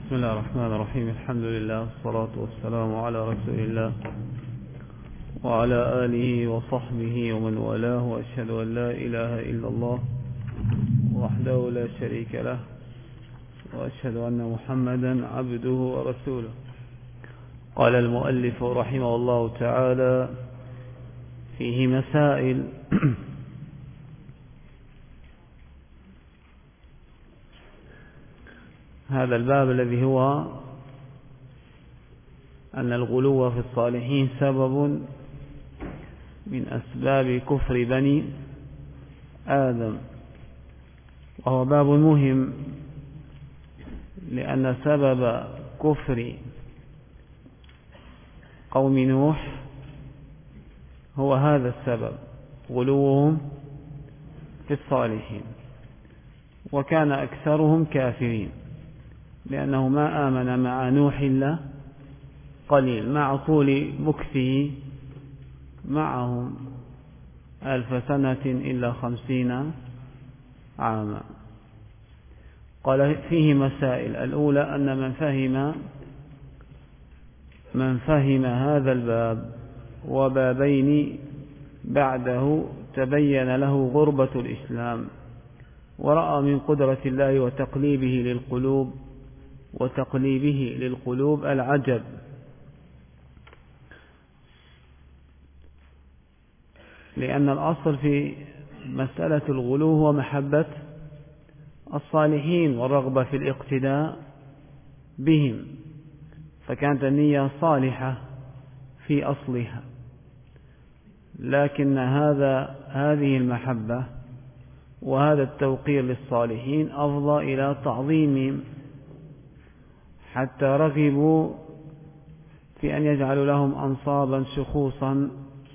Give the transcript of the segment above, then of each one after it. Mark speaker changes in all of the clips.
Speaker 1: بسم الله الرحمن الرحيم. الحمد لله والصلاة والسلام على رسول الله وعلى آله وصحبه ومن والاه، وأشهد أن لا إله إلا الله وحده لا شريك له، وأشهد أن محمدا عبده ورسوله. قال المؤلف رحمه الله تعالى: فيه مسائل. هذا الباب الذي هو أن الغلو في الصالحين سبب من أسباب كفر بني آدم، وهو باب مهم، لأن سبب كفر قوم نوح هو هذا السبب، غلوهم في الصالحين، وكان أكثرهم كافرين، لأنه ما آمن مع نوح إلا قليل، مع طول مكثه معهم 1000 سنة إلا 50 عاما. قال: فيه مسائل. الأولى أن من فهم هذا الباب وبابين بعده تبين له غربة الإسلام، ورأى من قدرة الله وتقليبه للقلوب العجب، لأن الأصل في مسألة الغلو هو محبة الصالحين والرغبة في الاقتداء بهم، فكانت النية صالحة في أصلها، لكن هذه المحبة وهذا التوقير للصالحين أفضى إلى تعظيمهم، حتى رغبوا في أن يجعلوا لهم أنصابا شخوصا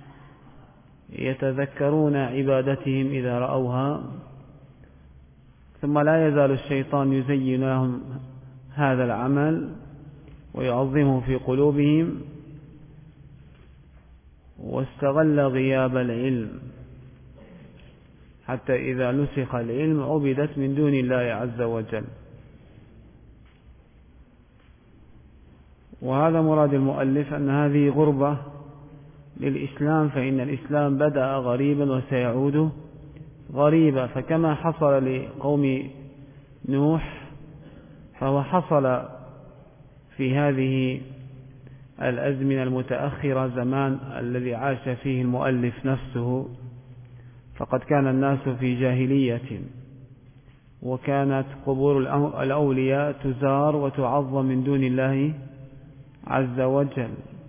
Speaker 1: يتذكرون عبادتهم إذا رأوها. ثم لا يزال الشيطان يزين لهم هذا العمل ويعظمه في قلوبهم، واستغل غياب العلم حتى إذا نسخ العلم عبدت من دون الله عز وجل. وهذا مراد المؤلف، أن هذه غربة للإسلام، فإن الإسلام بدأ غريبا وسيعود غريبا، فكما حصل لقوم نوح فهو حصل في هذه الأزمنة المتأخرة، زمان الذي عاش فيه المؤلف نفسه، فقد كان الناس في جاهلية، وكانت قبور الأولياء تزار وتعظم من دون الله عز وجل.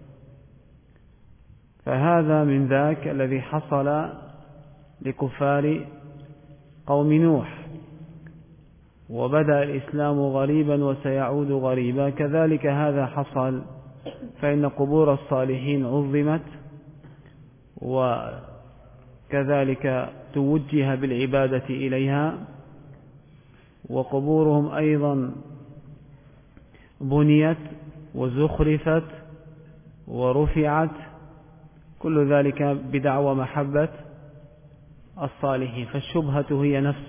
Speaker 1: فهذا من ذاك الذي حصل لكفار قوم نوح، وبدأ الإسلام غريبا وسيعود غريبا، كذلك هذا حصل، فإن قبور الصالحين عظمت، وكذلك توجه بالعبادة إليها، وقبورهم أيضا بنيت وزخرفت ورفعت، كل ذلك بدعوى محبة الصالحين. فالشبهة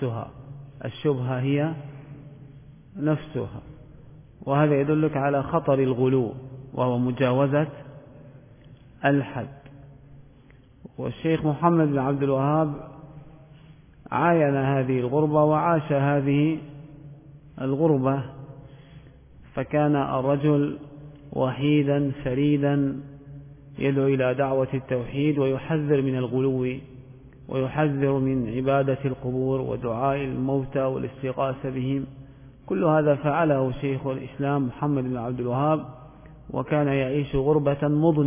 Speaker 1: هي نفسها، وهذا يدلك على خطر الغلو، وهو مجاوزة الحد. والشيخ محمد بن عبد الوهاب عاين هذه الغربة وعاش هذه الغربة، فكان الرجل وحيدا فريدا يدعو إلى دعوة التوحيد، ويحذر من الغلو، ويحذر من عبادة القبور ودعاء الموتى والاستغاثة بهم. كل هذا فعله شيخ الإسلام محمد بن عبد الوهاب، وكان يعيش غربة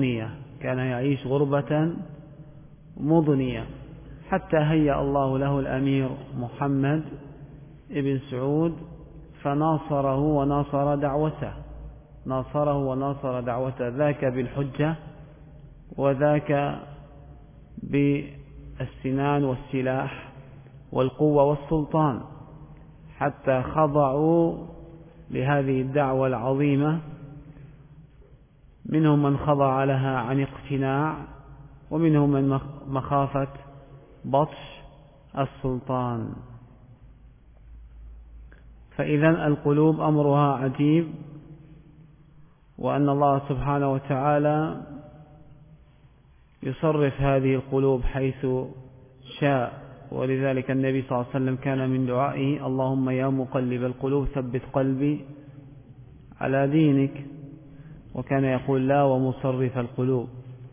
Speaker 1: مضنية، حتى هيأ الله له الأمير محمد ابن سعود، فناصره وناصر دعوته، ذاك بالحجة وذاك بالسنان والسلاح والقوة والسلطان، حتى خضعوا لهذه الدعوة العظيمة. منهم من خضع لها عن اقتناع، ومنهم من مخافة بطش السلطان. فإذا القلوب أمرها عجيب، وأن الله سبحانه وتعالى يصرف هذه القلوب حيث شاء. ولذلك النبي صلى الله عليه وسلم كان من دعائه: اللهم يا مقلب القلوب ثبت قلبي على دينك. وكان يقول: لا ومصرف القلوب.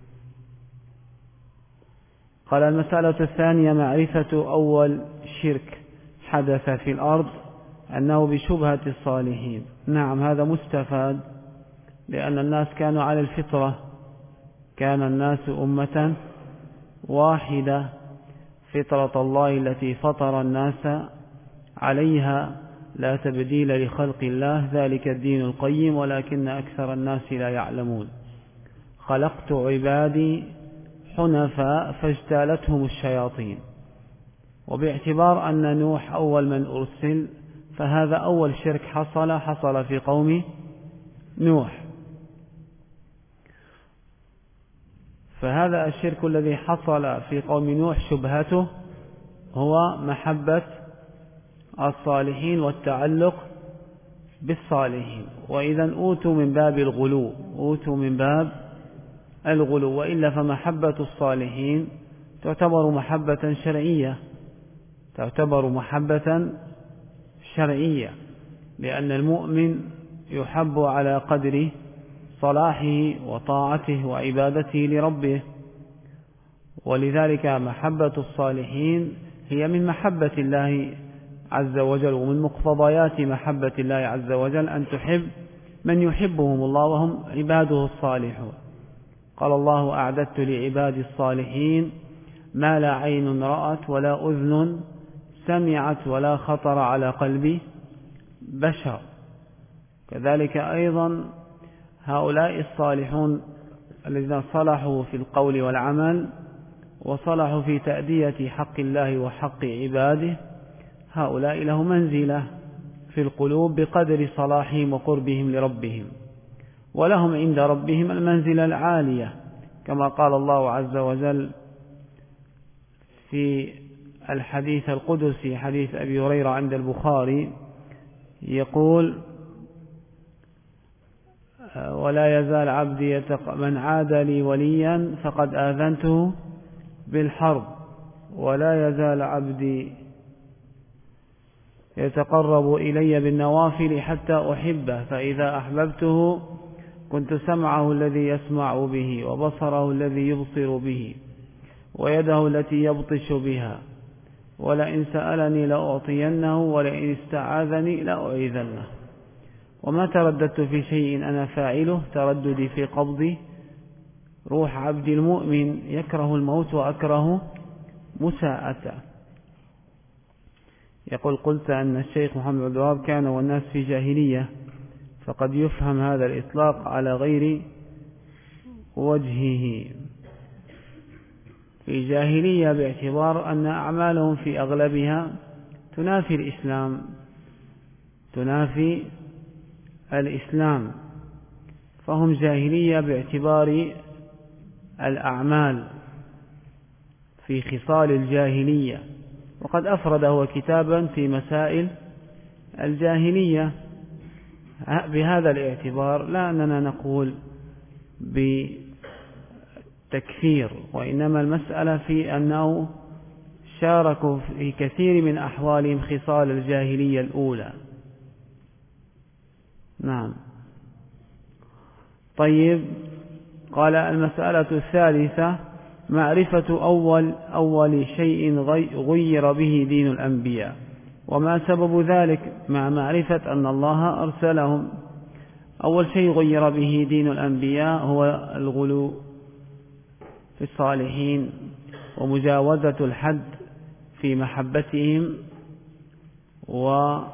Speaker 1: قال: المسألة الثانية معرفة أول شرك حدث في الأرض أنه بشبهة الصالحين. نعم، هذا مستفاد، لأن الناس كانوا على الفطرة، كان الناس أمة واحدة، فطرة الله التي فطر الناس عليها، لا تبديل لخلق الله، ذلك الدين القيم، ولكن أكثر الناس لا يعلمون. خلقت عبادي حنفاء فاجتالتهم الشياطين. وباعتبار أن نوح أول من أرسل، فهذا أول شرك حصل في قوم نوح. فهذا الشرك الذي حصل في قوم نوح شبهته هو محبة الصالحين والتعلق بالصالحين. وإذا أوتوا من باب الغلو، وإلا فمحبة الصالحين تعتبر محبة شرعية، لأن المؤمن يحب على قدر صلاحه وطاعته وعبادته لربه. ولذلك محبة الصالحين هي من محبة الله عز وجل، ومن مقتضيات محبة الله عز وجل أن تحب من يحبهم الله وهم عباده الصالحون. قال الله: أعددت لعبادي الصالحين ما لا عين رأت ولا أذن سمعت ولا خطر على قلب بشر. كذلك أيضا هؤلاء الصالحون الذين صلحوا في القول والعمل وصلحوا في تأدية حق الله وحق عباده، هؤلاء له منزلة في القلوب بقدر صلاحهم وقربهم لربهم، ولهم عند ربهم المنزلة العالية، كما قال الله عز وجل في الحديث القدسي، حديث أبي هريرة عند البخاري، يقول: ولا يزال عبدي من عاد لي وليا فقد آذنته بالحرب، ولا يزال عبدي يتقرب إلي بالنوافل حتى أحبه، فإذا أحببته كنت سمعه الذي يسمع به، وبصره الذي يبصر به، ويده التي يبطش بها، ولئن سألني لأعطينه، ولئن استعاذني لأعيذنه. وما ترددت في شيء أنا فاعله ترددي في قبض روح عبد المؤمن، يكره الموت وأكره مساءته. يقول: قلت أن الشيخ محمد عبد الوهاب كان والناس في جاهلية، فقد يفهم هذا الإطلاق على غير وجهه. في جاهلية باعتبار أن أعمالهم في أغلبها تنافي الإسلام، فهم جاهلية باعتبار الأعمال في خصال الجاهلية. وقد أفرد هو كتابا في مسائل الجاهلية بهذا الاعتبار، لا أننا نقول بتكفير، وإنما المسألة في أنه شاركوا في كثير من أحوالهم خصال الجاهلية الأولى. نعم. طيب، قال: المسألة الثالثة معرفة أول شيء غير به دين الأنبياء، وما سبب ذلك، مع معرفة أن الله أرسلهم. أول شيء غير به دين الأنبياء هو الغلو في الصالحين ومجاوزة الحد في محبتهم، وأن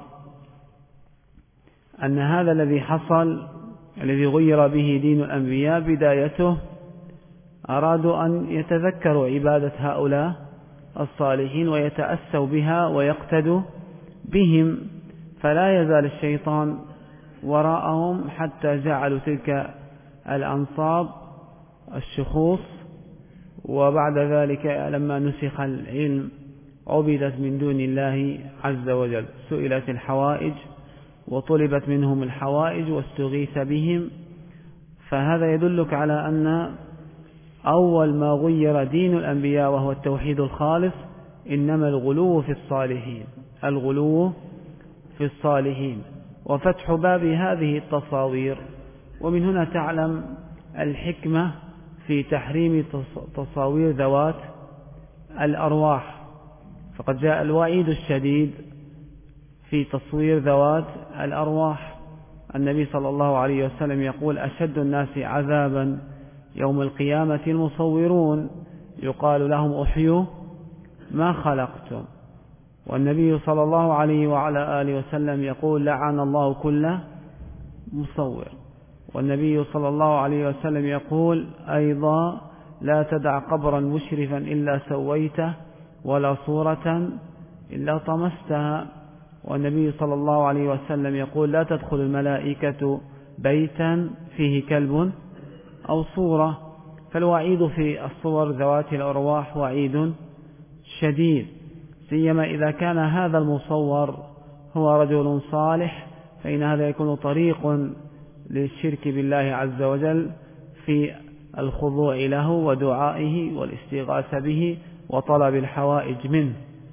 Speaker 1: هذا الذي حصل الذي غير به دين الأنبياء بدايته أرادوا أن يتذكروا عبادة هؤلاء الصالحين ويتأسوا بها ويقتدوا بهم، فلا يزال الشيطان وراءهم حتى جعلوا تلك الأنصاب الشخوص. وبعد ذلك لما نسخ العلم عبدت من دون الله عز وجل، سئلت الحوائج وطلبت منهم الحوائج واستغيث بهم، فهذا يدلك على أن أول ما غير دين الأنبياء وهو التوحيد الخالص إنما الغلو في الصالحين، الغلو في الصالحين، وفتح باب هذه التصاوير. ومن هنا تعلم الحكمة في تحريم تصاوير ذوات الأرواح، فقد جاء الوعيد الشديد في تصوير ذوات الأرواح. النبي صلى الله عليه وسلم يقول: أشد الناس عذابا يوم القيامة المصورون، يقال لهم: أحيوا ما خلقتم. والنبي صلى الله عليه وعلى آله وسلم يقول: لعن الله كل مصور. والنبي صلى الله عليه وسلم يقول أيضا: لا تدع قبرا مشرفا إلا سويته، ولا صورة إلا طمستها. والنبي صلى الله عليه وسلم يقول: لا تدخل الملائكة بيتا فيه كلب أو صورة. فالوعيد في الصور ذوات الأرواح وعيد شديد، سيما إذا كان هذا المصور هو رجل صالح، فإن هذا يكون طريق للشرك بالله عز وجل في الخضوع له ودعائه والاستغاثة به وطلب الحوائج منه.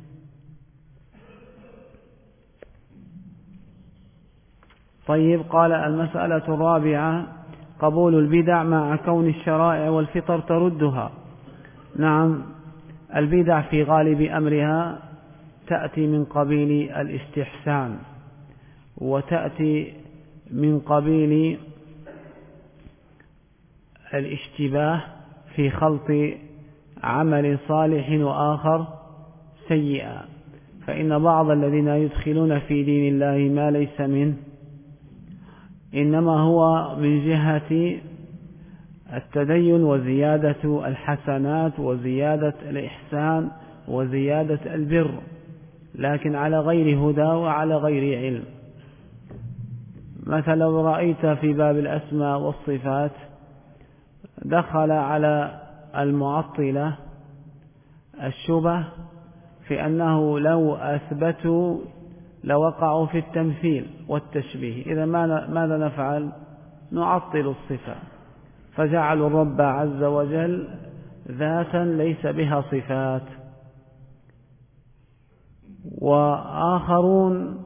Speaker 1: طيب، قال: المسألة الرابعة قبول البدع مع كون الشرائع والفطر تردها. نعم، البدع في غالب أمرها تأتي من قبيل الاستحسان، وتأتي من قبيل الاشتباه في خلط عمل صالح وآخر سيئا. فإن بعض الذين يدخلون في دين الله ما ليس منه إنما هو من جهة التدين وزيادة الحسنات وزيادة الإحسان وزيادة البر، لكن على غير هدى وعلى غير علم. مثلا لو رأيت في باب الأسماء والصفات دخل على المعطلة الشبه في أنه لو أثبتوا لوقعوا في التمثيل والتشبيه. إذا ماذا نفعل؟ نعطل الصفة، فجعلوا الرب عز وجل ذاتا ليس بها صفات. وآخرون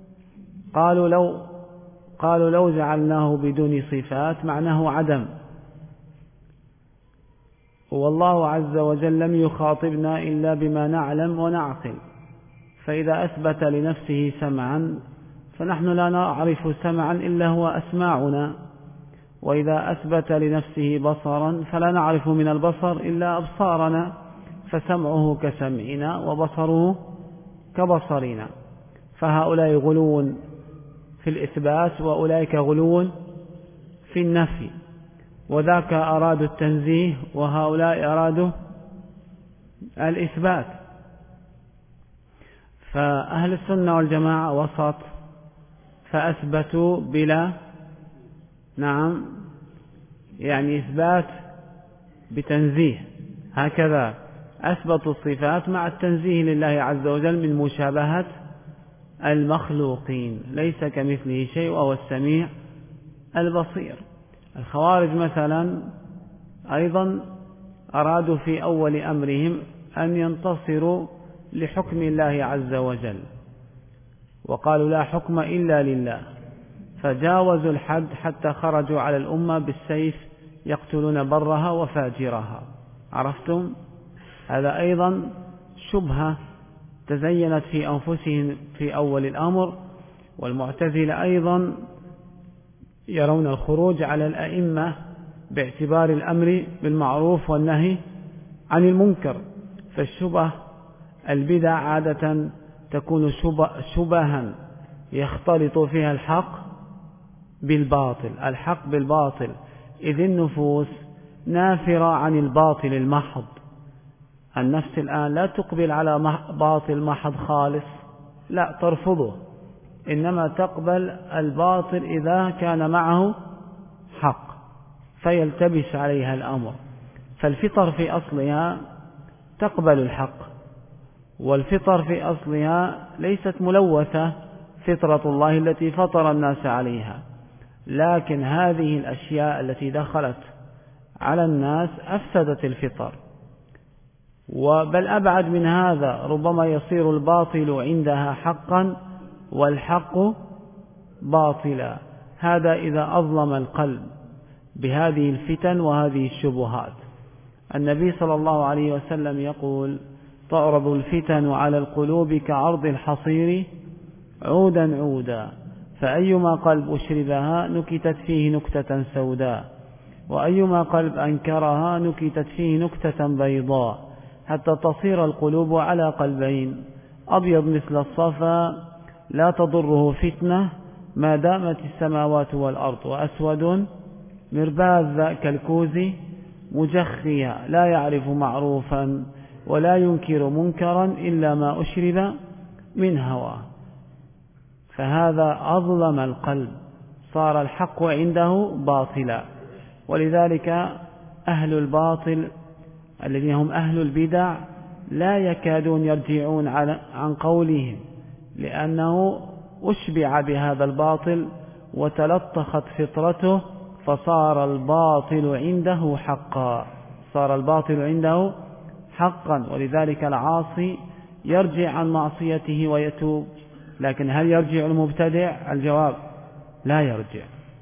Speaker 1: قالوا لو جعلناه بدون صفات معناه عدم، والله عز وجل لم يخاطبنا إلا بما نعلم ونعقل، فإذا أثبت لنفسه سمعا فنحن لا نعرف سمعا إلا هو أسماعنا، وإذا أثبت لنفسه بصرا فلا نعرف من البصر إلا أبصارنا، فسمعه كسمعنا وبصره كبصرنا. فهؤلاء غلو في الإثبات وأولئك غلو في النفي، وذاك أرادوا التنزيه وهؤلاء أرادوا الإثبات. فأهل السنة والجماعة وسط، فأثبتوا بلا يعني إثبات بتنزيه، هكذا أثبتوا الصفات مع التنزيه لله عز وجل من مشابهة المخلوقين، ليس كمثله شيء وهو السميع البصير. الخوارج مثلا أيضا أرادوا في أول أمرهم أن ينتصروا لحكم الله عز وجل، وقالوا لا حكم إلا لله، فجاوزوا الحد حتى خرجوا على الأمة بالسيف يقتلون برها وفاجرها. عرفتم؟ هذا أيضا شبهة تزينت في أنفسهم في أول الأمر. والمعتزلة أيضا يرون الخروج على الأئمة باعتبار الأمر بالمعروف والنهي عن المنكر. فالشبه البدع عادة تكون شبها يختلط فيها الحق بالباطل، إذ النفوس نافرة عن الباطل المحض. النفس الآن لا تقبل على باطل محض خالص، لا ترفضه، إنما تقبل الباطل إذا كان معه حق فيلتبس عليها الأمر. فالفطر في أصلها تقبل الحق، والفطر في أصلها ليست ملوثة، فطرة الله التي فطر الناس عليها. لكن هذه الأشياء التي دخلت على الناس أفسدت الفطر. وبل أبعد من هذا، ربما يصير الباطل عندها حقا والحق باطلا. هذا إذا أظلم القلب بهذه الفتن وهذه الشبهات. النبي صلى الله عليه وسلم يقول: تعرض الفتن على القلوب كعرض الحصير عودا عودا، فأيما قلب أشربها نكتت فيه نكتة سوداء، وأيما قلب أنكرها نكتت فيه نكتة بيضاء، حتى تصير القلوب على قلبين: أبيض مثل الصفا لا تضره فتنة ما دامت السماوات والأرض، وأسود مرباذ كالكوز مجخيا لا يعرف معروفا ولا ينكر منكرا إلا ما أشرب من هواه. فهذا أظلم القلب، صار الحق عنده باطلا. ولذلك أهل الباطل الذين هم أهل البدع لا يكادون يرجعون عن قولهم، لأنه أشبع بهذا الباطل وتلطخت فطرته، فصار الباطل عنده حقا، صار الباطل عنده حقا. ولذلك العاصي يرجع عن معصيته ويتوب، لكن هل يرجع المبتدع؟ الجواب: لا يرجع.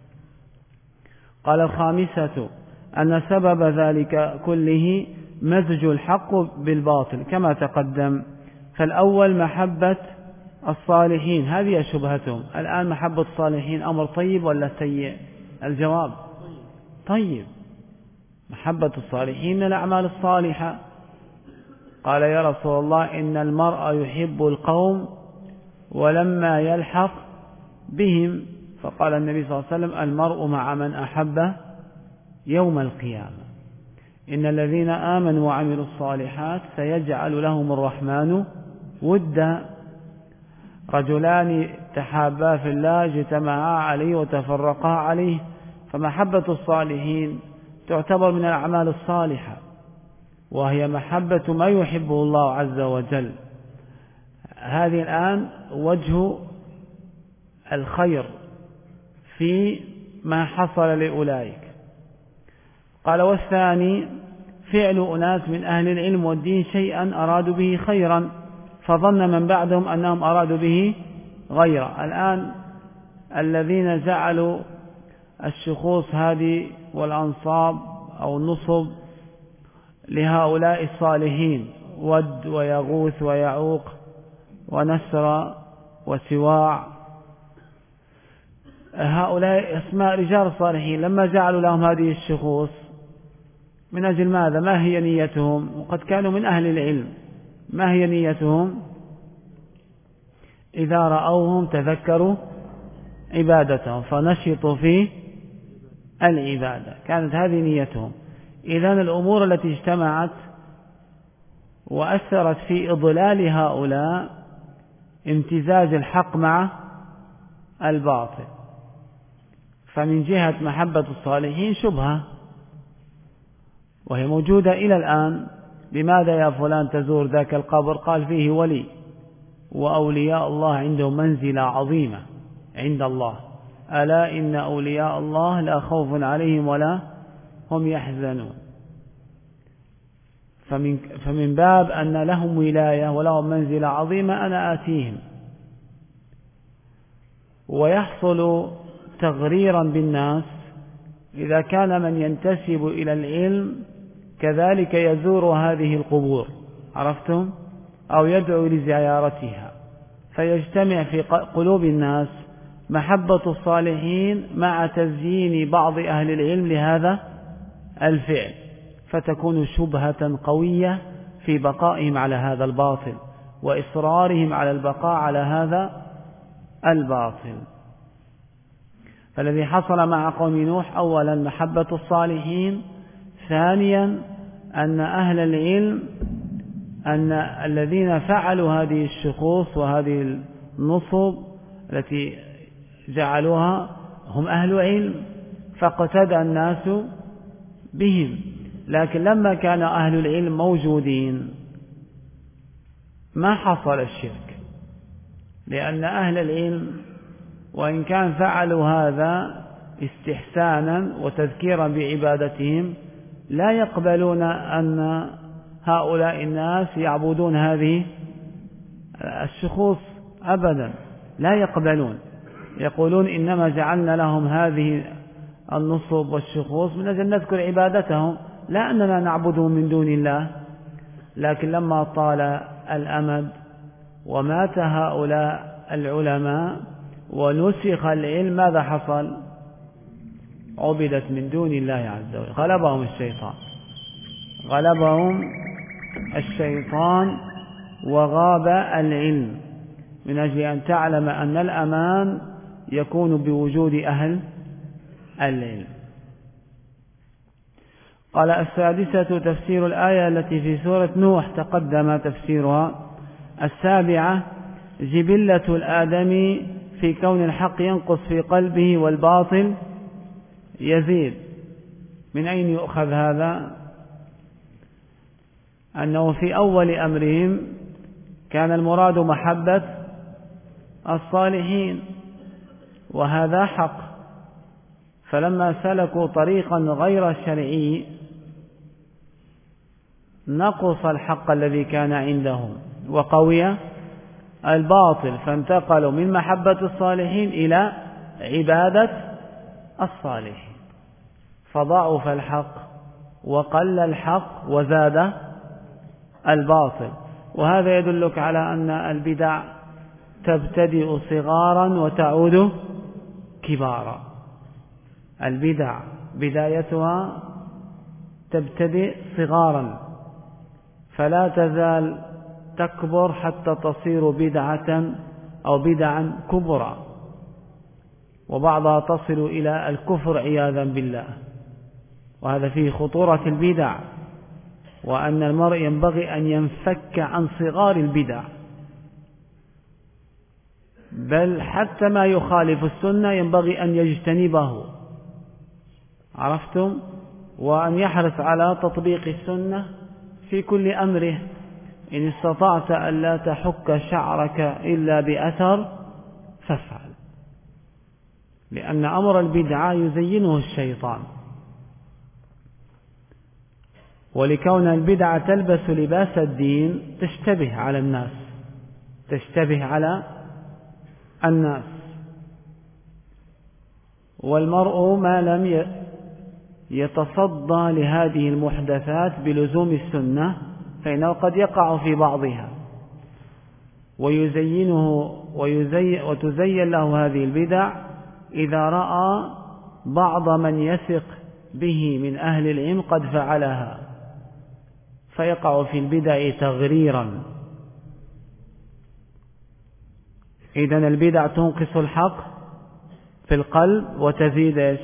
Speaker 1: قال: الخامسة أن سبب ذلك كله مزج الحق بالباطل كما تقدم. فالأول محبة الصالحين، هذه شبهتهم الآن. محبة الصالحين أمر طيب ولا سيء؟ الجواب: طيب. محبة الصالحين من الأعمال الصالحة. قال: يا رسول الله، إن المرء يحب القوم ولما يلحق بهم. فقال النبي صلى الله عليه وسلم: المرء مع من أحب يوم القيامة. إن الذين آمنوا وعملوا الصالحات سيجعل لهم الرحمن ودا. رجلان تحابا في الله اجتمعا عليه وتفرقا عليه. فمحبة الصالحين تعتبر من الأعمال الصالحة، وهي محبة ما يحبه الله عز وجل. هذه الآن وجه الخير في ما حصل لأولئك. قال: والثاني فعل أناس من أهل العلم والدين شيئا أرادوا به خيرا، فظن من بعدهم أنهم أرادوا به غيره. الآن الذين جعلوا الشخوص هذه والأنصاب أو النصب لهؤلاء الصالحين، ود ويغوث ويعوق ونسر وسواع، هؤلاء اسماء رجال الصالحين، لما جعلوا لهم هذه الشخوص من أجل ماذا؟ ما هي نيتهم؟ وقد كانوا من أهل العلم. ما هي نيتهم؟ إذا رأوهم تذكروا عبادتهم فنشطوا في العبادة، كانت هذه نيتهم. إذن الأمور التي اجتمعت وأثرت في إضلال هؤلاء امتزاج الحق مع الباطل. فمن جهة محبة الصالحين شبهة، وهي موجودة إلى الآن. لماذا يا فلان تزور ذاك القبر؟ قال: فيه ولي، وأولياء الله عندهم منزلة عظيمة عند الله. ألا إن أولياء الله لا خوف عليهم ولا هم يحزنون. فمن باب أن لهم ولاية ولهم منزلة عظيمة أنا آتيهم. ويحصل تغريرا بالناس إذا كان من ينتسب إلى العلم كذلك يزور هذه القبور، عرفتم؟ أو يدعو لزيارتها، فيجتمع في قلوب الناس محبة الصالحين مع تزيين بعض أهل العلم لهذا الفعل، فتكون شبهة قوية في بقائهم على هذا الباطل وإصرارهم على البقاء على هذا الباطل. فالذي حصل مع قوم نوح: أولا محبة الصالحين، ثانيا أن أهل العلم، أن الذين فعلوا هذه الشخوص وهذه النصب التي جعلوها هم أهل علم، فاقتدى الناس بهم. لكن لما كان أهل العلم موجودين ما حصل الشرك، لأن أهل العلم وإن كان فعلوا هذا استحسانا وتذكيرا بعبادتهم لا يقبلون أن هؤلاء الناس يعبدون هذه الشخوص أبدا، لا يقبلون. يقولون إنما جعلنا لهم هذه النصب والشخوص من أجل نذكر عبادتهم، لا أننا نعبدهم من دون الله. لكن لما طال الأمد ومات هؤلاء العلماء ونسخ العلم، ماذا حصل؟ عبدت من دون الله عز وجل، غلبهم الشيطان وغاب العلم، من أجل أن تعلم أن الأمان يكون بوجود أهل العلم. قال: السادسة تفسير الآية التي في سورة نوح تقدم تفسيرها. السابعة جبلة الآدمي في كون الحق ينقص في قلبه والباطل يزيد. من أين يؤخذ هذا؟ أنه في أول أمرهم كان المراد محبة الصالحين، وهذا حق، فلما سلكوا طريقا غير شرعي نقص الحق الذي كان عندهم وقوي الباطل، فانتقلوا من محبة الصالحين إلى عبادة الصالحين، فضعف الحق وقل الحق وزاد الباطل. وهذا يدلك على أن البدع تبتدئ صغارا وتعود كبارا. البدع بدايتها تبتدئ صغارا فلا تزال تكبر حتى تصير بدعة أو بدعا كبرى، وبعضها تصل إلى الكفر عياذا بالله. وهذا فيه خطورة البدع، وأن المرء ينبغي أن ينفك عن صغار البدع، بل حتى ما يخالف السنة ينبغي أن يجتنبه، عرفتم؟ وأن يحرص على تطبيق السنة في كل أمره. إن استطعت أن لا تحك شعرك إلا بأثر فافعل، لأن أمر البدعة يزينه الشيطان. ولكون البدعة تلبس لباس الدين تشتبه على الناس، والمرء ما لم يتصدى لهذه المحدثات بلزوم السنة فإنه قد يقع في بعضها وتزين له هذه البدع إذا رأى بعض من يثق به من أهل العلم قد فعلها، فيقع في البدع تغريرا. إذن البدع تنقص الحق في القلب وتزيد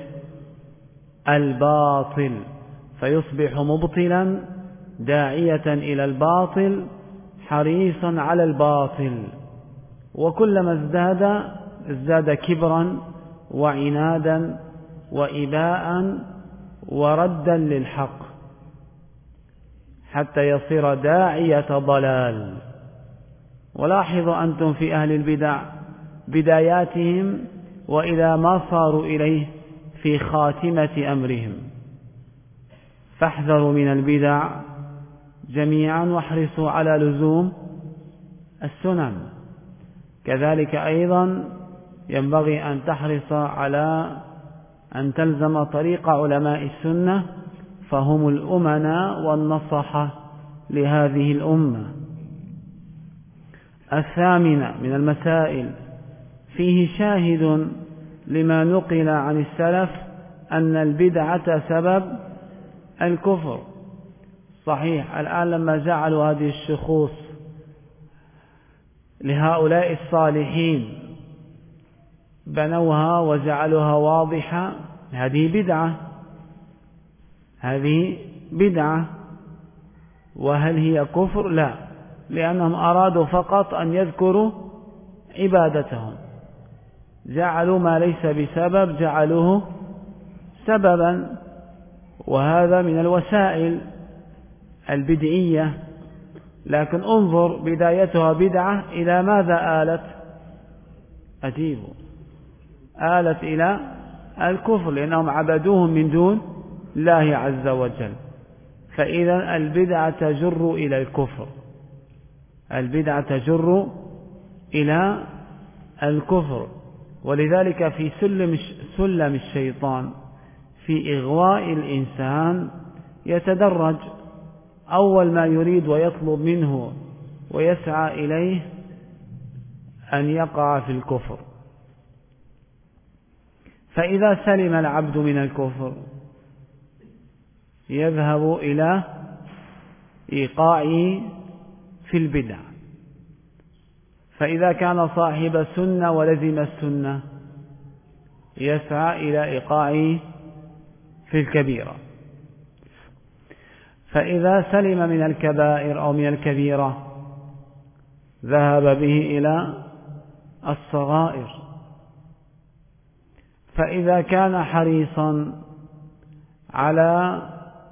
Speaker 1: الباطل، فيصبح مبطلا داعية إلى الباطل حريصا على الباطل، وكلما ازداد كبرا وعنادا وإباء وردا للحق حتى يصير داعية ضلال. ولاحظوا أنتم في أهل البدع بداياتهم وإلى ما صاروا إليه في خاتمة أمرهم. فاحذروا من البدع جميعا واحرصوا على لزوم السنن. كذلك أيضا ينبغي أن تحرص على أن تلزم طريق علماء السنة، فهم الأمناء والنصحة لهذه الأمة. الثامنة من المسائل فيه شاهد لما نقل عن السلف أن البدعة سبب الكفر. صحيح، الآن لما جعلوا هذه الشخوص لهؤلاء الصالحين بنوها وجعلوها واضحة، هذه بدعة. وهل هي كفر؟ لا، لأنهم أرادوا فقط أن يذكروا عبادتهم، جعلوا ما ليس بسبب جعلوه سببا، وهذا من الوسائل البدعية. لكن انظر بدايتها بدعة إلى ماذا آلت؟ أجيبوا، آلت إلى الكفر، لأنهم عبدوهم من دون الله عز وجل. فإذا البدعة تجر إلى الكفر، البدعة تجر إلى الكفر. ولذلك في سلم الشيطان في إغواء الإنسان يتدرج. أول ما يريد ويطلب منه ويسعى إليه أن يقع في الكفر. فإذا سلم العبد من الكفر يذهب إلى إيقاعه في البدع. فإذا كان صاحب سنة ولزم السنة يسعى إلى إيقاعه في الكبيرة. فإذا سلم من الكبائر أو من الكبيرة ذهب به إلى الصغائر. فإذا كان حريصا على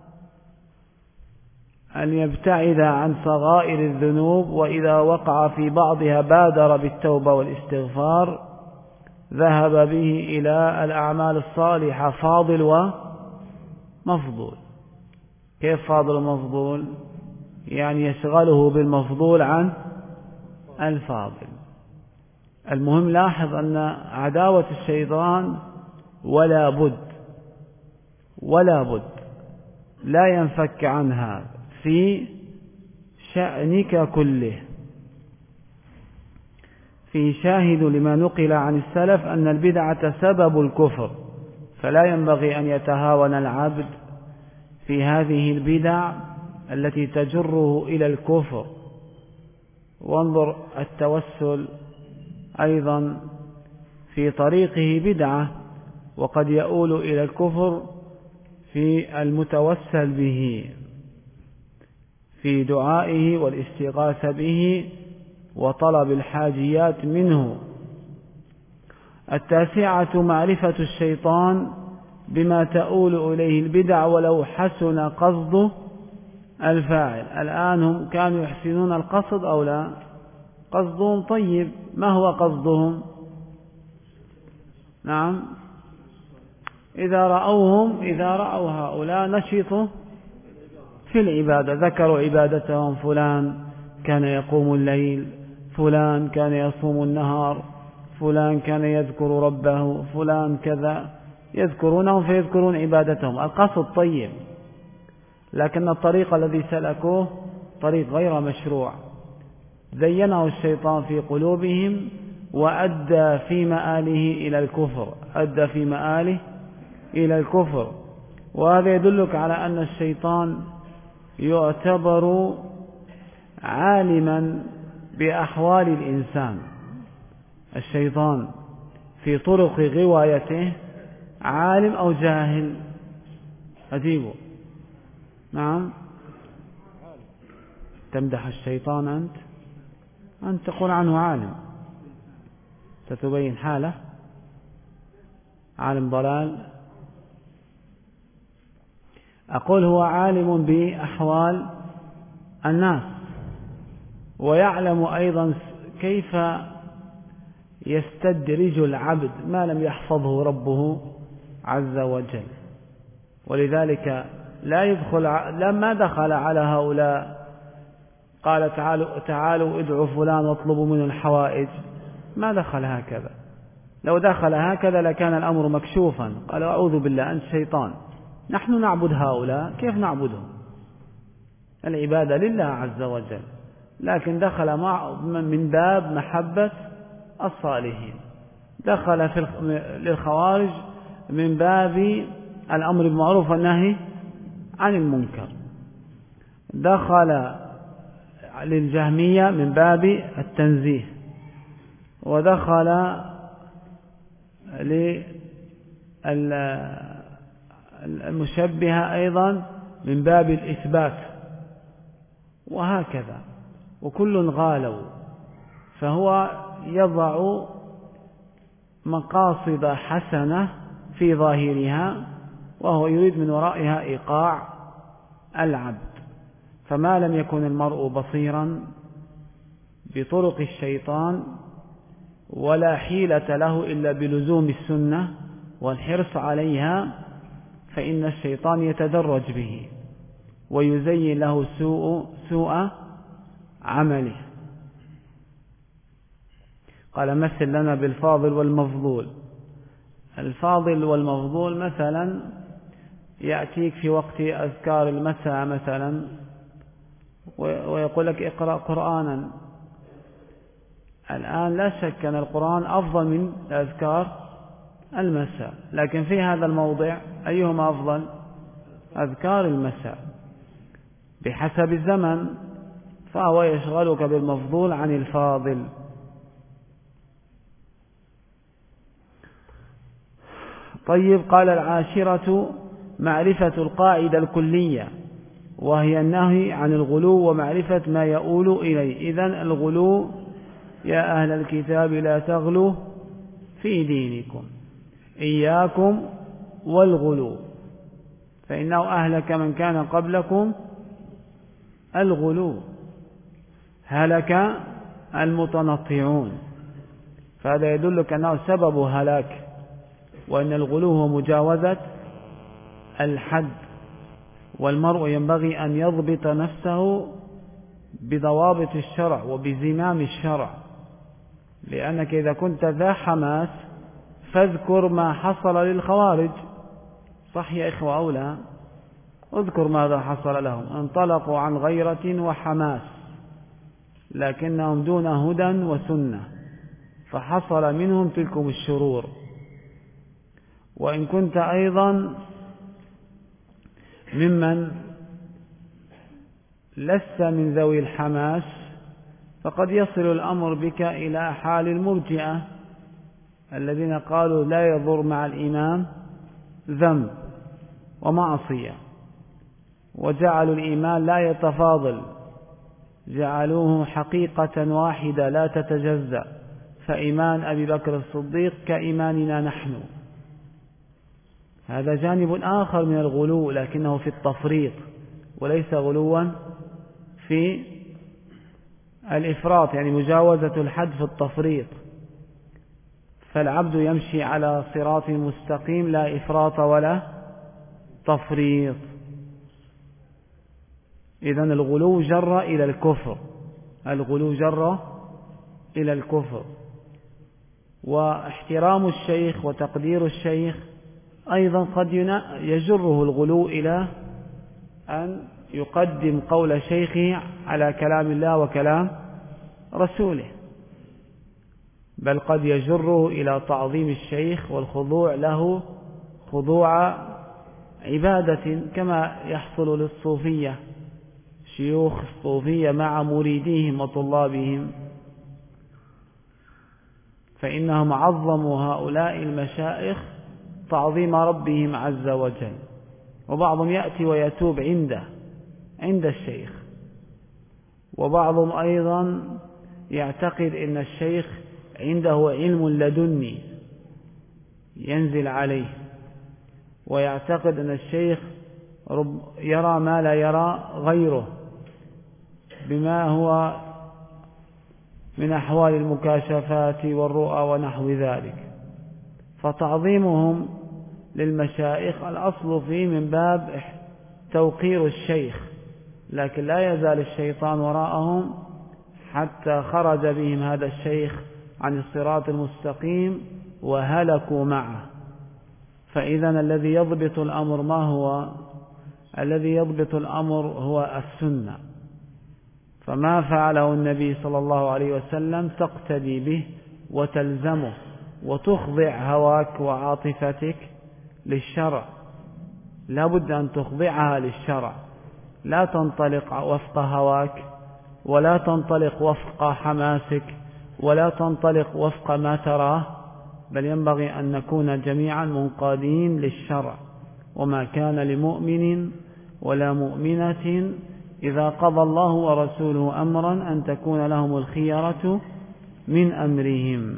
Speaker 1: أن يبتعد عن صغائر الذنوب وإذا وقع في بعضها بادر بالتوبة والاستغفار ذهب به إلى الأعمال الصالحة فاضل ومفضول. كيف فاضل ومفضول؟ يعني يشغله بالمفضول عن الفاضل. المهم لاحظ أن عداوة الشيطان ولا بد لا ينفك عنها في شأنك كله. في شاهد لما نقل عن السلف أن البدعة سبب الكفر، فلا ينبغي أن يتهاون العبد في هذه البدع التي تجره إلى الكفر. وانظر التوسل أيضا في طريقه بدعة وقد يؤول إلى الكفر في المتوسل به في دعائه والاستغاثة به وطلب الحاجيات منه. 9 معرفة الشيطان بما تؤول إليه البدع ولو حسن قصد الفاعل. الآن هم كانوا يحسنون القصد أو لا؟ قصدهم طيب. ما هو قصدهم؟ نعم، إذا رأوا هؤلاء نشطوا في العبادة، ذكروا عبادتهم، فلان كان يقوم الليل، فلان كان يصوم النهار، فلان كان يذكر ربه، فلان كذا، يذكرونهم فيذكرون عبادتهم. القصد طيب، لكن الطريق الذي سلكوه طريق غير مشروع، زينه الشيطان في قلوبهم وأدى في مآله إلى الكفر. وهذا يدلك على أن الشيطان يعتبر عالما بأحوال الإنسان. الشيطان في طرق غوايته عالم أو جاهل؟ أجيبه. نعم، تمدح الشيطان أنت تقول عنه عالم، تتبين حاله عالم ضلال. أقول هو عالم بأحوال الناس ويعلم أيضا كيف يستدرج العبد ما لم يحفظه ربه عز وجل. ولذلك لما دخل على هؤلاء قال تعالوا ادعوا فلان واطلبوا منه الحوائج، ما دخل هكذا. لو دخل هكذا لكان الأمر مكشوفا. قال أعوذ بالله أنت شيطان، نحن نعبد هؤلاء. كيف نعبدهم؟ العبادة لله عز وجل، لكن دخل من باب محبة الصالحين، دخل للخوارج من باب الأمر بالمعروف والنهي عن المنكر، دخل للجهمية من باب التنزيه، ودخل للمشبهة أيضا من باب الإثبات، وهكذا. وكل غالوا، فهو يضع مقاصد حسنة في ظاهرها وهو يريد من ورائها إيقاع العبد. فما لم يكن المرء بصيرا بطرق الشيطان ولا حيلة له إلا بلزوم السنة والحرص عليها، فإن الشيطان يتدرج به ويزين له سوء عمله. قال مثل لنا بالفاضل والمفضول. الفاضل والمفضول مثلا يأتيك في وقت أذكار المساء مثلا ويقول لك اقرأ قرآنا. الآن لا شك أن القرآن أفضل من أذكار المساء، لكن في هذا الموضع أيهما أفضل؟ أذكار المساء بحسب الزمن، فهو يشغلك بالمفضول عن الفاضل. طيب، قال العاشرة معرفة القاعدة الكلية، وهي النهي عن الغلو ومعرفة ما يؤول إليه. إذن الغلو: يا أهل الكتاب لا تغلوا في دينكم، إياكم والغلو فإنه أهلك من كان قبلكم الغلو، هلك المتنطعون. فهذا يدلك أنه سبب هلاك، وأن الغلو هو مجاوزة الحد، والمرء ينبغي أن يضبط نفسه بضوابط الشرع وبزمام الشرع، لأنك إذا كنت ذا حماس فاذكر ما حصل للخوارج. صح يا إخوة أو لا؟ اذكر ماذا حصل لهم. انطلقوا عن غيرة وحماس، لكنهم دون هدى وسنة، فحصل منهم تلكم الشرور. وإن كنت أيضا ممن لست من ذوي الحماس، فقد يصل الأمر بك إلى حال المرجئة الذين قالوا لا يضر مع الإمام ذنب ومعصية، وجعلوا الإيمان لا يتفاضل، جعلوه حقيقة واحدة لا تتجزأ، فإيمان أبي بكر الصديق كإيماننا نحن. هذا جانب آخر من الغلو، لكنه في التفريط وليس غلوا في الإفراط، يعني مجاوزة الحد في التفريط. فالعبد يمشي على صراط مستقيم، لا إفراط ولا تفريط. إذن الغلو جر إلى الكفر، الغلو جر إلى الكفر. واحترام الشيخ وتقدير الشيخ أيضا قد يجره الغلو إلى أن يقدم قول شيخه على كلام الله وكلام رسوله، بل قد يجره إلى تعظيم الشيخ والخضوع له خضوع عبادة، كما يحصل للصوفية، شيوخ الصوفية مع مريديهم وطلابهم، فإنهم عظموا هؤلاء المشايخ تعظيم ربهم عز وجل. وبعضهم يأتي ويتوب عند الشيخ، وبعضهم أيضا يعتقد أن الشيخ عنده علم لدني ينزل عليه، ويعتقد أن الشيخ يرى ما لا يرى غيره بما هو من أحوال المكاشفات والرؤى ونحو ذلك. فتعظيمهم للمشايخ الأصل فيه من باب توقير الشيخ، لكن لا يزال الشيطان وراءهم حتى خرج بهم هذا الشيخ عن الصراط المستقيم وهلكوا معه. فإذا الذي يضبط الأمر ما هو؟ الذي يضبط الأمر هو السنة، فما فعله النبي صلى الله عليه وسلم تقتدي به وتلزمه، وتخضع هواك وعاطفتك للشرع. لا بد أن تخضعها للشرع، لا تنطلق وفق هواك، ولا تنطلق وفق حماسك، ولا تنطلق وفق ما تراه، بل ينبغي أن نكون جميعا منقادين للشرع. وما كان لمؤمن ولا مؤمنة إذا قضى الله ورسوله أمرا أن تكون لهم الخيرة من أمرهم.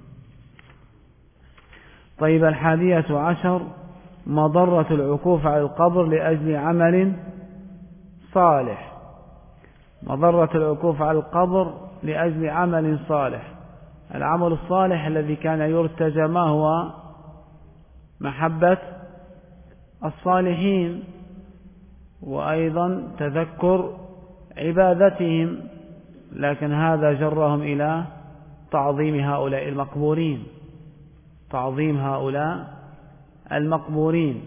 Speaker 1: طيب، 11 مضرة العكوف على القبر لأجل عمل صالح. مضرة العكوف على القبر لأجل عمل صالح. العمل الصالح الذي كان يرتجى ما هو؟ محبة الصالحين، وأيضا تذكر عبادتهم، لكن هذا جرهم إلى تعظيم هؤلاء المقبورين، تعظيم هؤلاء المقبورين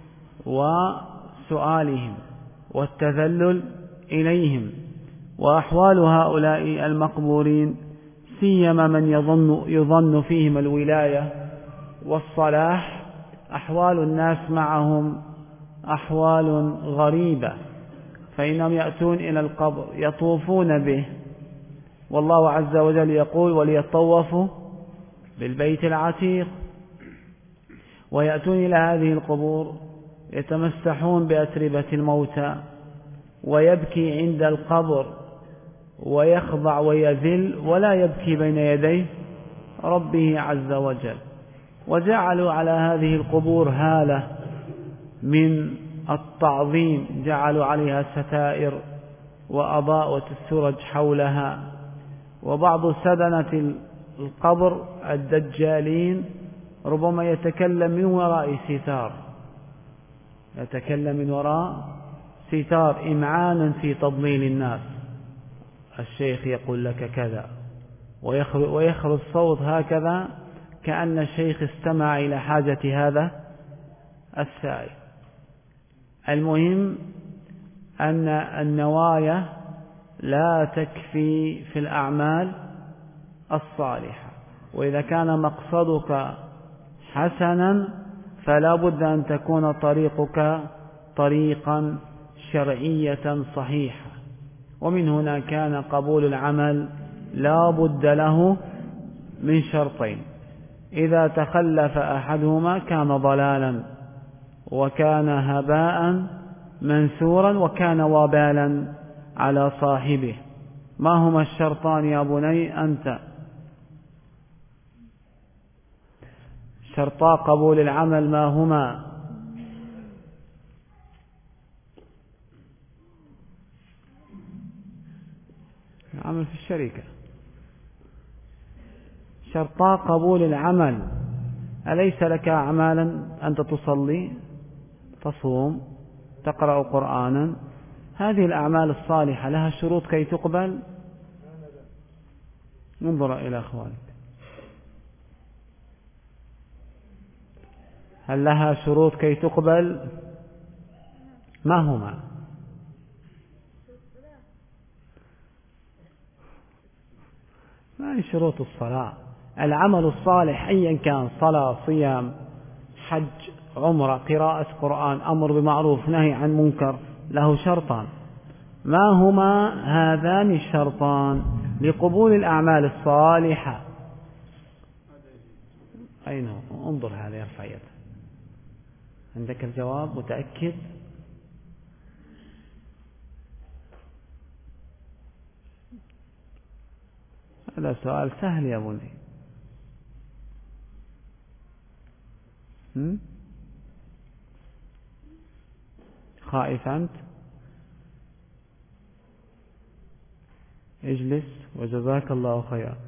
Speaker 1: وسؤالهم والتذلل إليهم. وأحوال هؤلاء المقبورين سيما من يظن فيهم الولاية والصلاح، أحوال الناس معهم أحوال غريبة، فإنهم يأتون إلى القبر يطوفون به، والله عز وجل يقول وليطوفوا بالبيت العتيق، ويأتون إلى هذه القبور يتمسحون بأتربة الموتى، ويبكي عند القبر ويخضع ويذل ولا يبكي بين يدي ربه عز وجل. وجعلوا على هذه القبور هالة من التعظيم، جعلوا عليها ستائر وأضاءة السرج حولها. وبعض سدنة القبر الدجالين ربما يتكلم من وراء ستار، يتكلم من وراء ستار إمعانا في تضليل الناس. الشيخ يقول لك كذا، ويخرج صوت هكذا كأن الشيخ استمع إلى حاجة هذا السائل. المهم أن النوايا لا تكفي في الأعمال الصالحة، وإذا كان مقصدك حسنا فلا بد أن تكون طريقك طريقا شرعية صحيحة. ومن هنا كان قبول العمل لا بد له من شرطين: إذا تخلف أحدهما كان ضلالا، وكان هباء منثورا، وكان وبالا على صاحبه. ما هما الشرطان يا بني أنت؟ شرطا قبول العمل ما هما؟ عمل في الشركة. شرطا قبول العمل: أليس لك أعمالا؟ أنت تصلي، تصوم، تقرأ قرآنا، هذه الأعمال الصالحة لها شروط كي تقبل؟ انظر إلى أخوانك، هل لها شروط كي تقبل؟ ما هما؟ ما هي شروط الصلاة؟ العمل الصالح أيا كان، صلاة، صيام، حج، عمرة، قراءة قرآن، أمر بمعروف، نهي عن منكر، له شرطان. ما هما هذان الشرطان لقبول الأعمال الصالحة؟ أين هو؟ انظر هذا، يرفع يده. عندك الجواب؟ متأكد؟ هذا سؤال سهل يا بني. خائف أنت؟ اجلس وجزاك الله خيرا.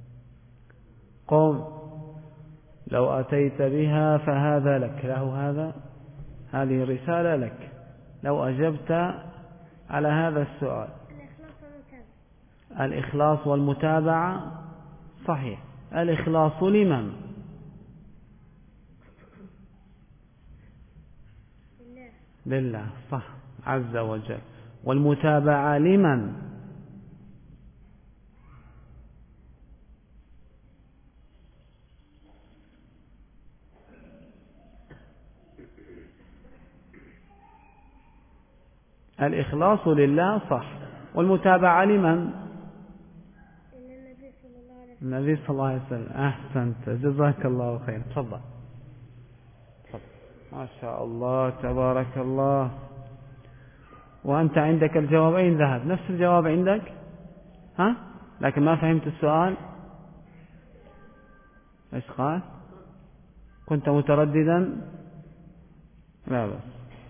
Speaker 1: قم، لو أتيت بها فهذا لك، له هذا، هذه الرسالة لك لو أجبت على هذا السؤال. الإخلاص والمتابعة صحيح. الإخلاص لمن؟ لله، صح، عز وجل. والمتابعة لمن؟ الإخلاص لله، صح. والمتابعة لمن؟ النبي صلى الله عليه وسلم. أحسنت، جزاك الله خير. تفضل. ما شاء الله، تبارك الله. وأنت عندك الجواب، أين ذهب؟ نفس الجواب عندك؟ ها؟ لكن ما فهمت السؤال. إيش قال؟ كنت مترددا؟ لا بس.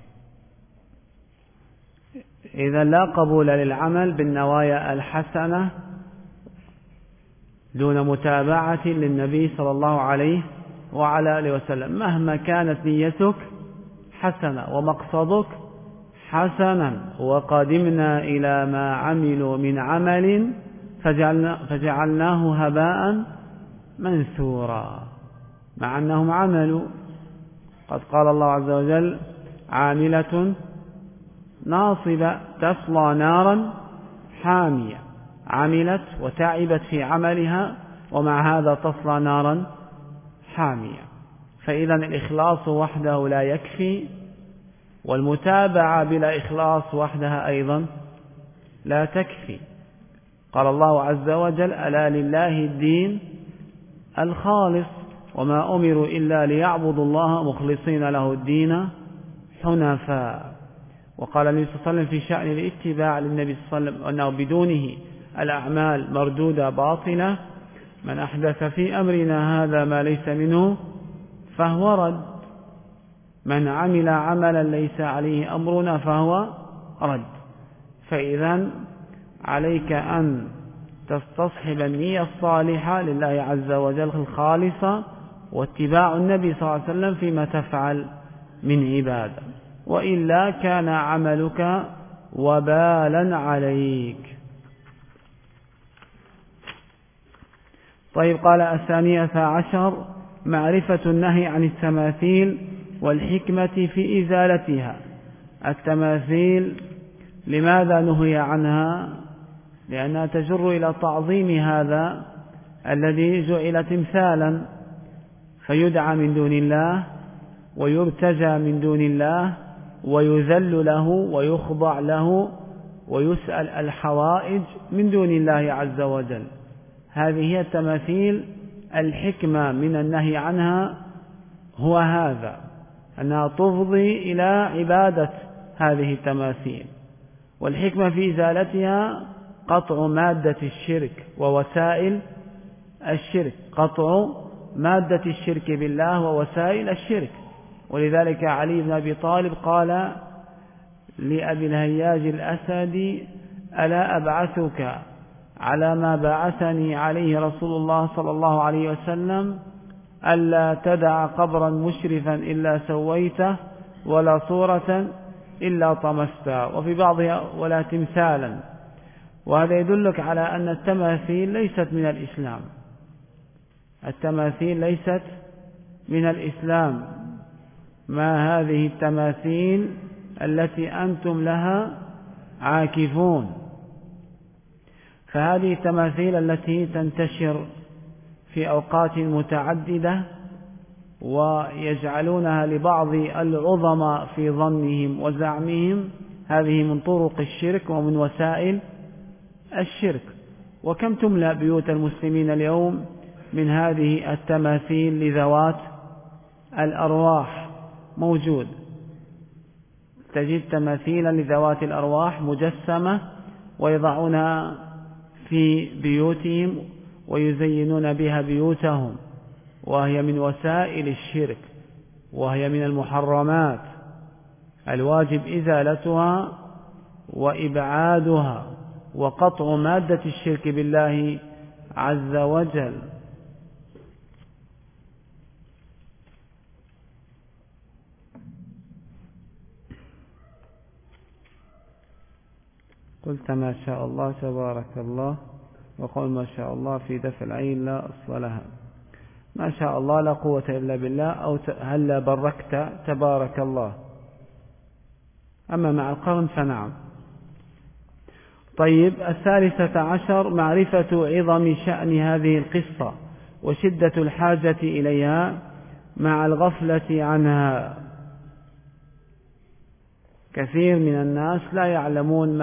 Speaker 1: إذا لا قبول للعمل بالنوايا الحسنة دون متابعة للنبي صلى الله عليه وعلى آله وسلم مهما كانت نيتك حسنة ومقصدك حسنا، وقدمنا إلى ما عملوا من عمل فجعلناه هباء منثورا. مع أنهم عملوا، قد قال الله عز وجل: عاملة ناصبة تصلى نارا حامية. عملت وتعبت في عملها، ومع هذا تصلى نارا حامية. فإذا الإخلاص وحده لا يكفي، والمتابعة بلا إخلاص وحدها أيضا لا تكفي. قال الله عز وجل: ألا لله الدين الخالص وما أمروا إلا ليعبدوا الله مخلصين له الدين حنفاء. وقال النبي صلى الله عليه وسلم في شأن الاتباع للنبي صلى الله عليه وسلم أنه بدونه الأعمال مردودة باطلة: من أحدث في أمرنا هذا ما ليس منه فهو رد. من عمل عملا ليس عليه أمرنا فهو رد. فإذا عليك أن تستصحب النية الصالحة لله عز وجل الخالصة، واتباع النبي صلى الله عليه وسلم فيما تفعل من عبادة، وإلا كان عملك وبالا عليك. طيب، قال: 12 معرفة النهي عن التماثيل والحكمة في إزالتها. التماثيل لماذا نهي عنها؟ لأنها تجر إلى تعظيم هذا الذي جعل تمثالا، فيدعى من دون الله ويرتجى من دون الله ويذل له ويخضع له ويسأل الحوائج من دون الله عز وجل. هذه هي التماثيل. الحكمة من النهي عنها هو هذا، أنها تفضي إلى عبادة هذه التماثيل. والحكمة في إزالتها قطع مادة الشرك ووسائل الشرك، قطع مادة الشرك بالله ووسائل الشرك. ولذلك علي بن أبي طالب قال لأبي الهياج الأسدي: ألا أبعثك على ما بعثني عليه رسول الله صلى الله عليه وسلم: ألا تدع قبرا مشرفا إلا سويته، ولا صورة إلا طمسته، وفي بعضها ولا تمثالا. وهذا يدلك على أن التماثيل ليست من الإسلام. التماثيل ليست من الإسلام. ما هذه التماثيل التي أنتم لها عاكفون؟ فهذه التماثيل التي تنتشر في أوقات متعددة ويجعلونها لبعض العظماء في ظنهم وزعمهم، هذه من طرق الشرك ومن وسائل الشرك. وكم تملأ بيوت المسلمين اليوم من هذه التماثيل لذوات الأرواح. موجود، تجد تماثيلا لذوات الأرواح مجسمة ويضعونها في بيوتهم ويزينون بها بيوتهم، وهي من وسائل الشرك، وهي من المحرمات الواجب إزالتها وإبعادها وقطع مادة الشرك بالله عز وجل. قلت ما شاء الله تبارك الله، وقل ما شاء الله في دفع العين لا أصل لها. ما شاء الله لا قوة إلا بالله، أو هلا بركت تبارك الله. أما مع القرن فنعم. طيب، 13 معرفة عظم شأن هذه القصة وشدة الحاجة إليها مع الغفلة عنها. كثير من الناس لا يعلمون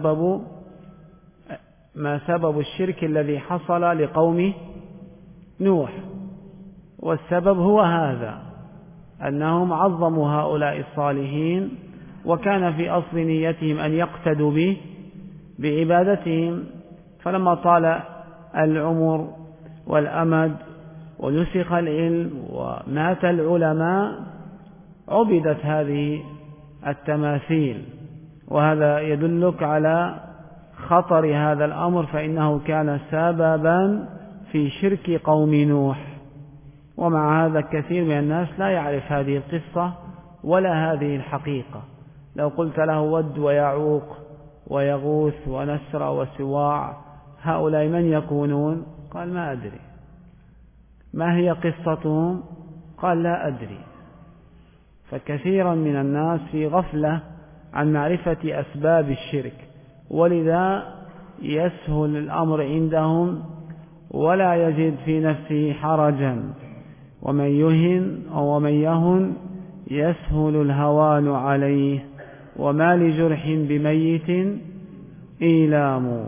Speaker 1: ما سبب الشرك الذي حصل لقوم نوح، والسبب هو هذا، أنهم عظموا هؤلاء الصالحين، وكان في أصل نيتهم أن يقتدوا به بعبادتهم. فلما طال العمر والأمد ونسخ العلم ومات العلماء عبدت هذه التماثيل. وهذا يدلك على خطر هذا الأمر، فإنه كان سببا في شرك قوم نوح. ومع هذا كثير من الناس لا يعرف هذه القصة ولا هذه الحقيقة. لو قلت له ود ويعوق ويغوث ونسر وسواع هؤلاء من يكونون؟ قال ما أدري. ما هي قصتهم؟ قال لا أدري. فكثيرا من الناس في غفلة عن معرفة أسباب الشرك، ولذا يسهل الأمر عندهم ولا يجد في نفسه حرجا، ومن يهن يسهل الهوان عليه، وما لجرح بميت إيلام.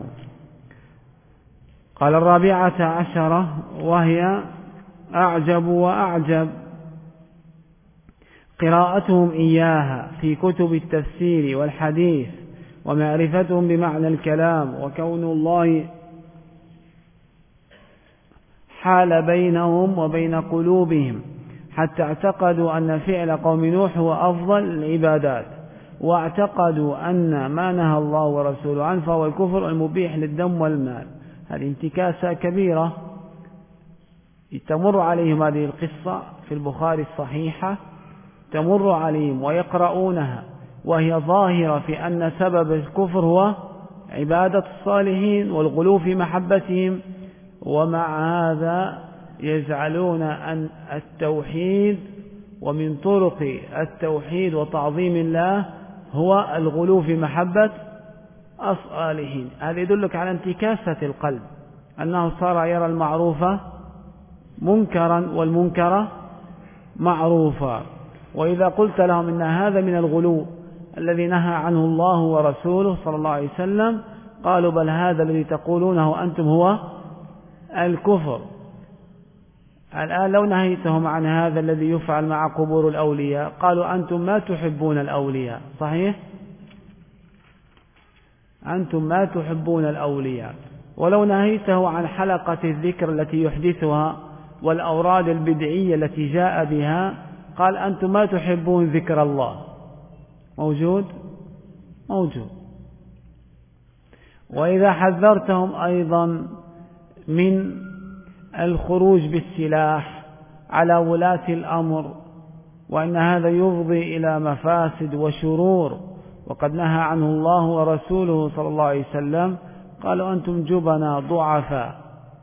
Speaker 1: قال 14 وهي أعجب وأعجب قراءتهم إياها في كتب التفسير والحديث، ومعرفتهم بمعنى الكلام، وكون الله حال بينهم وبين قلوبهم حتى اعتقدوا أن فعل قوم نوح هو أفضل العبادات، واعتقدوا أن ما نهى الله ورسوله عنه فهو الكفر المبيح للدم والمال. هذه انتكاسة كبيرة. تمر عليهم هذه القصة في البخاري الصحيحة، تمر عليهم ويقرؤونها وهي ظاهرة في أن سبب الكفر هو عبادة الصالحين والغلو في محبتهم، ومع هذا يجعلون أن التوحيد ومن طرق التوحيد وتعظيم الله هو الغلو في محبة الصالحين. هذا يدلك على انتكاسة القلب، أنه صار يرى المعروف منكرا والمنكر معروفا. وإذا قلت لهم إن هذا من الغلو الذي نهى عنه الله ورسوله صلى الله عليه وسلم، قالوا بل هذا الذي تقولونه أنتم هو الكفر. الآن لو نهيتهم عن هذا الذي يفعل مع قبور الأولياء، قالوا أنتم ما تحبون الأولياء، صحيح؟ أنتم ما تحبون الأولياء. ولو نهيته عن حلقة الذكر التي يحدثها والأوراد البدعية التي جاء بها، قال أنتم ما تحبون ذكر الله. موجود؟ موجود. وإذا حذرتهم أيضا من الخروج بالسلاح على ولاة الأمر، وأن هذا يفضي إلى مفاسد وشرور، وقد نهى عنه الله ورسوله صلى الله عليه وسلم، قالوا أنتم جبنا ضعفاء،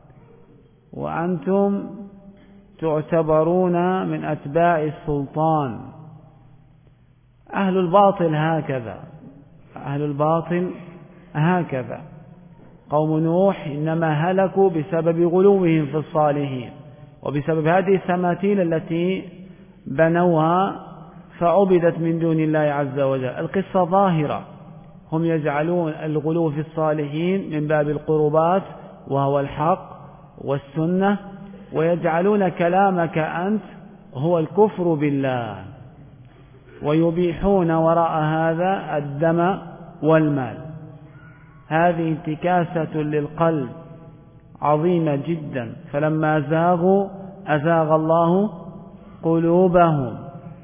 Speaker 1: وأنتم تعتبرون من أتباع السلطان. أهل الباطل هكذا، أهل الباطل هكذا. قوم نوح إنما هلكوا بسبب غلوهم في الصالحين، وبسبب هذه التماثيل التي بنوها فعبدت من دون الله عز وجل. القصة ظاهرة، هم يجعلون الغلو في الصالحين من باب القربات وهو الحق والسنة، ويجعلون كلامك أنت هو الكفر بالله، ويبيحون وراء هذا الدم والمال. هذه انتكاسة للقلب عظيمة جدا. فلما زاغوا أزاغ الله قلوبهم.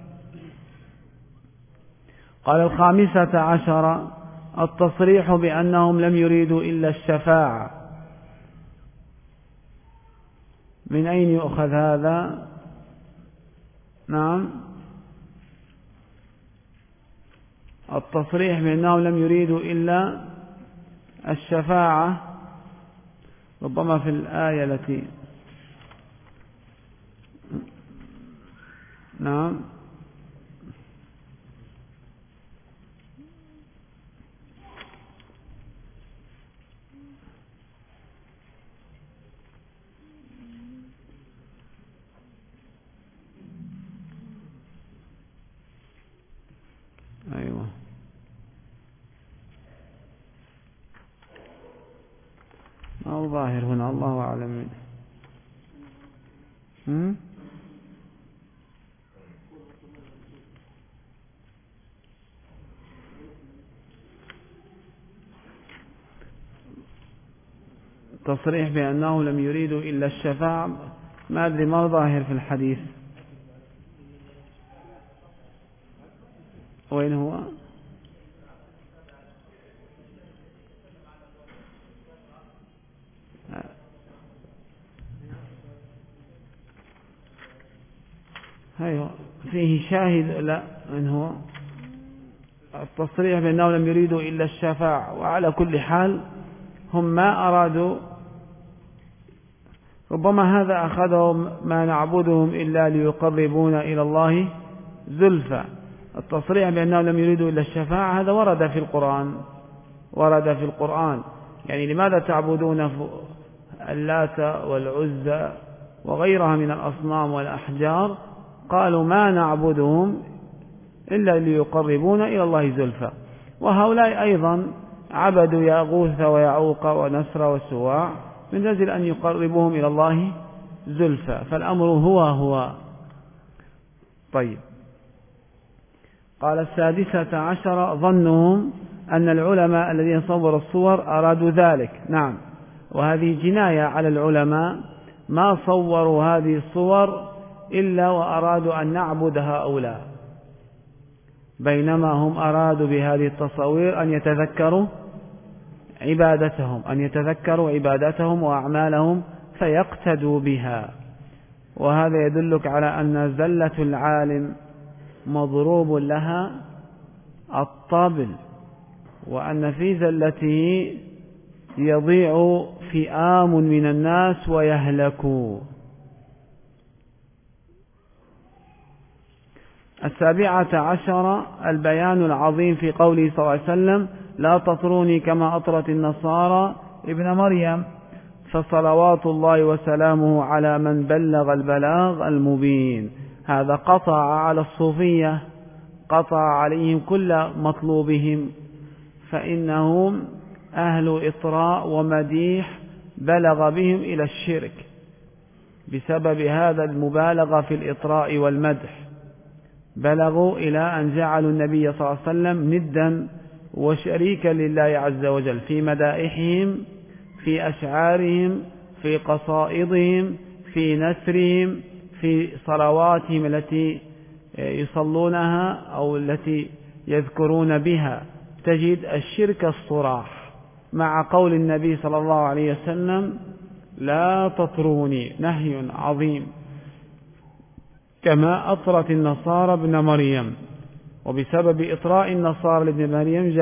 Speaker 1: قال 15 التصريح بأنهم لم يريدوا إلا الشفاعة. من أين يؤخذ هذا؟ نعم، التصريح بأنهم لم يريدوا إلا الشفاعة ربما في الآية التي نعم أيوة ما هو ظاهر هنا، الله أعلم. تصريح بأنه لم يريدوا إلا الشفاعة، ما أدري ما ظاهر في الحديث. وين هو؟ فيه شاهد لا منه التصريح بأنهم لم يريدوا إلا الشفاعة. وعلى كل حال هم ما أرادوا، ربما هذا أخذهم ما نعبدهم إلا ليقربونا إلى الله زلفى. التصريح بأنهم لم يريدوا إلا الشفاعة هذا ورد في القرآن. يعني لماذا تعبدون اللات والعزى وغيرها من الأصنام والأحجار؟ قالوا ما نعبدهم إلا ليقربونا إلى الله زلفى. وهؤلاء أيضا عبدوا ياغوث ويعوق ونسر وسواع من أجل أن يقربوهم إلى الله زلفى، فالأمر هو. طيب، قال 16 ظنهم أن العلماء الذين صوروا الصور أرادوا ذلك. نعم، وهذه جناية على العلماء، ما صوروا هذه الصور إلا وأرادوا أن نعبد هؤلاء، بينما هم أرادوا بهذه التصاوير أن يتذكروا عبادتهم وأعمالهم فيقتدوا بها. وهذا يدلك على أن زلة العالم مضروب لها الطبل، وأن في زلته يضيع فئام من الناس ويهلكوا. 17 البيان العظيم في قوله صلى الله عليه وسلم لا تطروني كما أطرت النصارى ابن مريم، فصلوات الله وسلامه على من بلغ البلاغ المبين. هذا قطع على الصوفية، قطع عليهم كل مطلوبهم، فإنهم أهل إطراء ومديح بلغ بهم إلى الشرك بسبب هذا المبالغة في الإطراء والمدح. بلغوا إلى أن جعلوا النبي صلى الله عليه وسلم ندا وشريكا لله عز وجل في مدائحهم، في أشعارهم، في قصائدهم، في نثرهم، في صلواتهم التي يصلونها أو التي يذكرون بها. تجد الشرك الصراح مع قول النبي صلى الله عليه وسلم لا تطروني، نهي عظيم، كما أطرت النصارى ابن مريم. وبسبب إطراء النصارى لابن مريم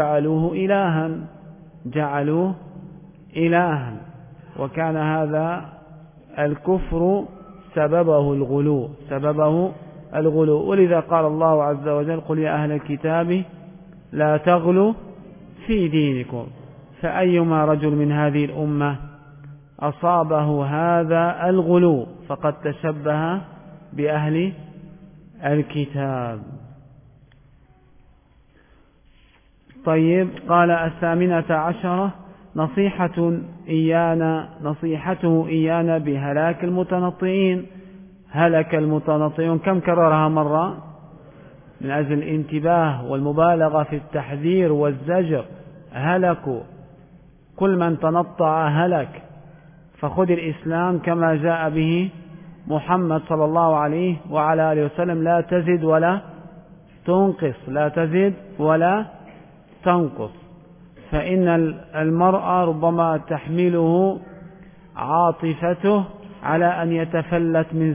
Speaker 1: جعلوه إلها، وكان هذا الكفر سببه الغلو. ولذا قال الله عز وجل قل يا أهل الكتاب لا تغلوا في دينكم، فأيما رجل من هذه الأمة أصابه هذا الغلو فقد تشبه بأهل الكتاب. طيب، قال 18 نصيحته إيانا بهلاك المتنطعين. هلك المتنطعون، كم كررها مرة من أجل الانتباه والمبالغة في التحذير والزجر. هلكوا، كل من تنطع هلك. فخذ الإسلام كما جاء به محمد صلى الله عليه وعلى آله وسلم، لا تزد ولا تنقص. فإن المرأة ربما تحمله عاطفته على أن يتفلت من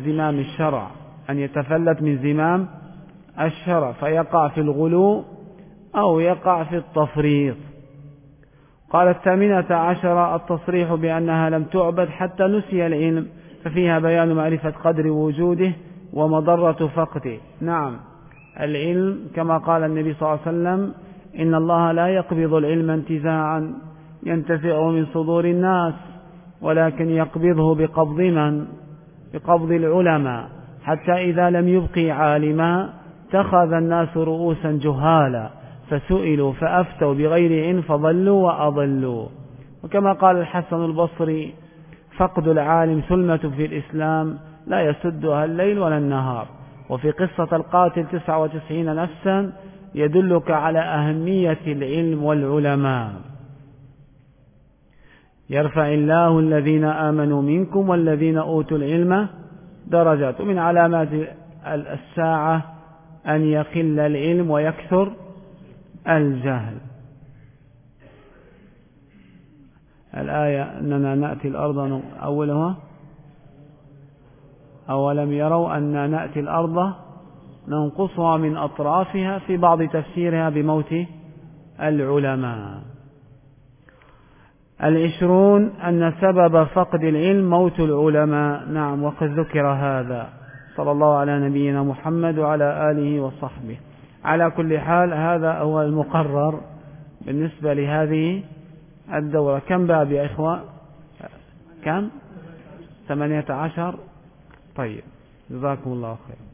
Speaker 1: زمام الشرع، فيقع في الغلو أو يقع في التفريط. قال 18 التصريح بأنها لم تعبد حتى نسي العلم، ففيها بيان معرفة قدر وجوده ومضرة فقده. نعم، العلم كما قال النبي صلى الله عليه وسلم إن الله لا يقبض العلم انتزاعا ينتزعه من صدور الناس، ولكن يقبضه بقبض العلماء، حتى إذا لم يبقي عالما اتخذ الناس رؤوسا جهالا فسئلوا فأفتوا بغير علم فضلوا وأضلوا. وكما قال الحسن البصري فقد العالم ثلمة في الإسلام لا يسدها الليل ولا النهار. وفي قصة القاتل 99 نفسا يدلك على أهمية العلم والعلماء. يرفع الله الذين آمنوا منكم والذين أوتوا العلم درجات. ومن علامات الساعة أن يقل العلم ويكثر الجهل. الآية أننا نأتي الأرض أولها أولم يروا أننا نأتي الأرض ننقصها من أطرافها في بعض تفسيرها بموت العلماء. 20 أن سبب فقد العلم موت العلماء. نعم، وقد ذكر هذا. صلى الله على نبينا محمد وعلى آله وصحبه. على كل حال هذا هو المقرر بالنسبة لهذه الدورة. كم باب يا إخوة؟ كم؟ 18. طيب، جزاكم الله خير.